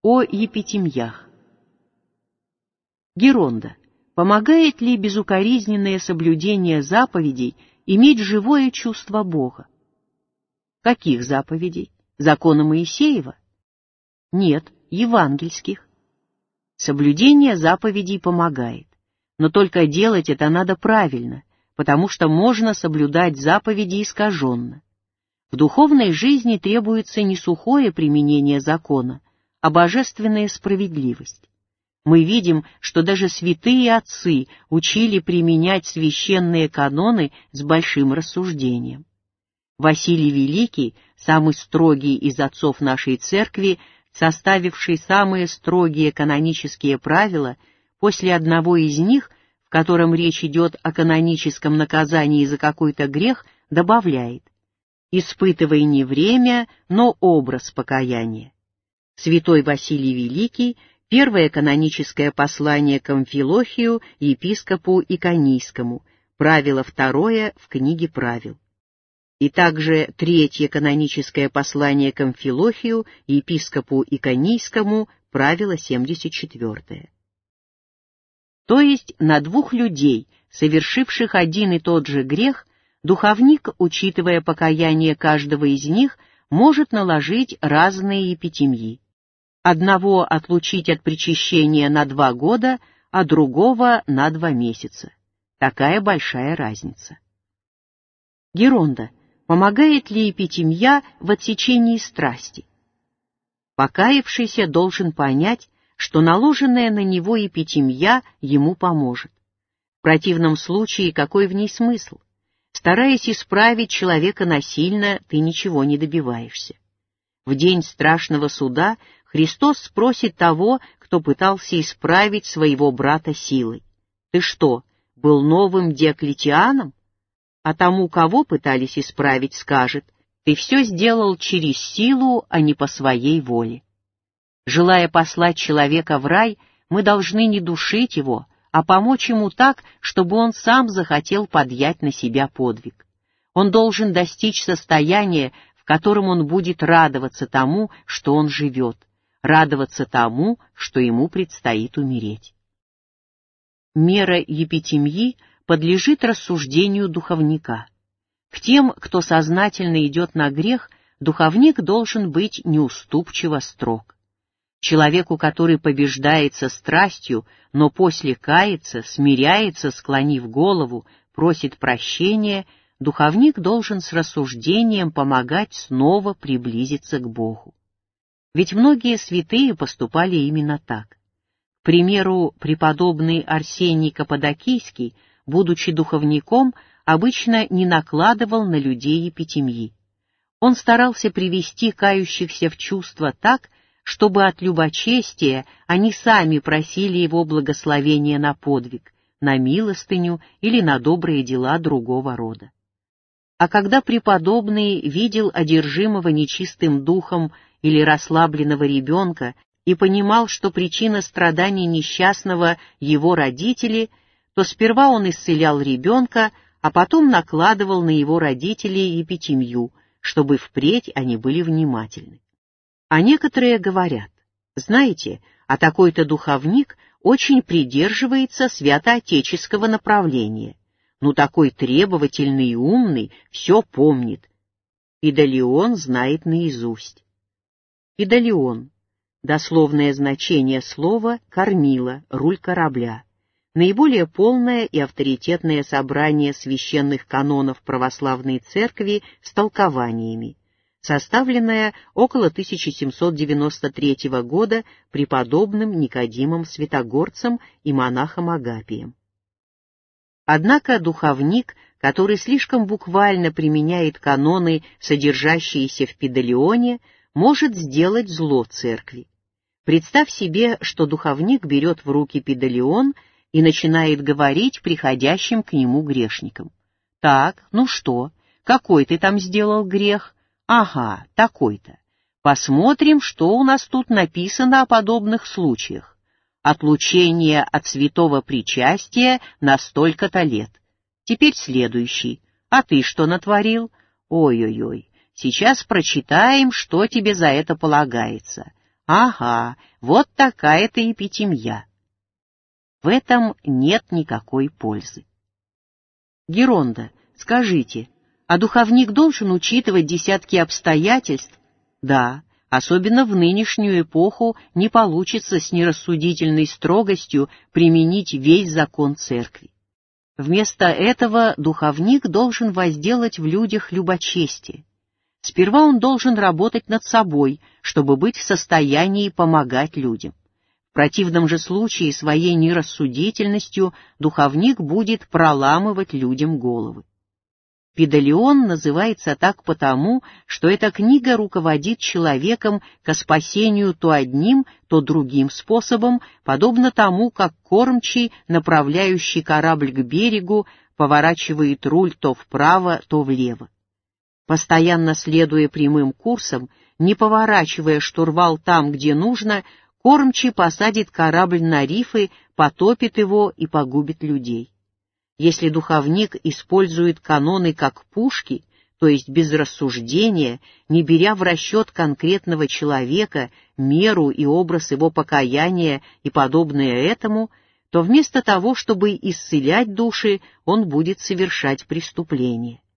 О епитемьях. Геронда. Помогает ли безукоризненное соблюдение заповедей иметь живое чувство Бога? Каких заповедей? Закона Моисеева? Нет, евангельских. Соблюдение заповедей помогает, но только делать это надо правильно, потому что можно соблюдать заповеди искаженно. В духовной жизни требуется не сухое применение закона, а божественная справедливость. Мы видим, что даже святые отцы учили применять священные каноны с большим рассуждением. Василий Великий, самый строгий из отцов нашей церкви, составивший самые строгие канонические правила, после одного из них, в котором речь идет о каноническом наказании за какой-то грех, добавляет: «Испытывай не время, но образ покаяния». Святой Василий Великий, первое каноническое послание к Амфилохию, епископу Иконийскому, правило 2 в книге правил. И также третье каноническое послание к Амфилохию, епископу Иконийскому, правило 74. То есть на двух людей, совершивших один и тот же грех, духовник, учитывая покаяние каждого из них, может наложить разные епитемьи. Одного отлучить от причащения на 2 года, а другого на 2 месяца. Такая большая разница. Геронда. Помогает ли епитемья в отсечении страсти? Покаявшийся должен понять, что наложенная на него епитемья ему поможет. В противном случае какой в ней смысл? Стараясь исправить человека насильно, ты ничего не добиваешься. В день страшного суда Христос спросит того, кто пытался исправить своего брата силой: «Ты что, был новым Диоклетианом?» А тому, кого пытались исправить, скажет: «Ты все сделал через силу, а не по своей воле». Желая послать человека в рай, мы должны не душить его, а помочь ему так, чтобы он сам захотел поднять на себя подвиг. Он должен достичь состояния, в котором он будет радоваться тому, что он живет, радоваться тому, что ему предстоит умереть. Мера епитемьи подлежит рассуждению духовника. К тем, кто сознательно идет на грех, духовник должен быть неуступчиво строг. Человеку, который побеждается страстью, но после кается, смиряется, склонив голову, просит прощения, духовник должен с рассуждением помогать снова приблизиться к Богу. Ведь многие святые поступали именно так. К примеру, преподобный Арсений Каппадокийский, будучи духовником, обычно не накладывал на людей епитемьи. Он старался привести кающихся в чувство так, чтобы от любочестия они сами просили его благословения на подвиг, на милостыню или на добрые дела другого рода. А когда преподобный видел одержимого нечистым духом или расслабленного ребенка и понимал, что причина страданий несчастного его родители, то сперва он исцелял ребенка, а потом накладывал на его родителей епитемью, чтобы впредь они были внимательны. А некоторые говорят: знаете, а такой-то духовник очень придерживается святоотеческого направления. Ну, такой требовательный и умный, все помнит. Пидалион знает наизусть. Пидалион. Дословное значение слова «кормила», руль корабля. Наиболее полное и авторитетное собрание священных канонов православной церкви с толкованиями, составленное около 1793 года преподобным Никодимом Святогорцем и монахом Агапием. Однако духовник, который слишком буквально применяет каноны, содержащиеся в Пидалионе, может сделать зло церкви. Представь себе, что духовник берет в руки Пидалион и начинает говорить приходящим к нему грешникам: «Так, ну что, какой ты там сделал грех? Ага, такой-то. Посмотрим, что у нас тут написано о подобных случаях. Отлучение от святого причастия на столько-то лет. Теперь следующий. А ты что натворил? Ой-ой-ой, сейчас прочитаем, что тебе за это полагается. Ага, вот такая-то епитемья. В этом нет никакой пользы. Геронда, скажите, а духовник должен учитывать десятки обстоятельств? Да, особенно в нынешнюю эпоху не получится с нерассудительной строгостью применить весь закон церкви. Вместо этого духовник должен возделать в людях любочестие. Сперва он должен работать над собой, чтобы быть в состоянии помогать людям. В противном же случае своей нерассудительностью духовник будет проламывать людям головы. Пидалион называется так потому, что эта книга руководит человеком ко спасению то одним, то другим способом, подобно тому, как кормчий, направляющий корабль к берегу, поворачивает руль то вправо, то влево. Постоянно следуя прямым курсом, не поворачивая штурвал там, где нужно, кормчий посадит корабль на рифы, потопит его и погубит людей. Если духовник использует каноны как пушки, то есть без рассуждения, не беря в расчет конкретного человека, меру и образ его покаяния и подобное этому, то вместо того, чтобы исцелять души, он будет совершать преступления.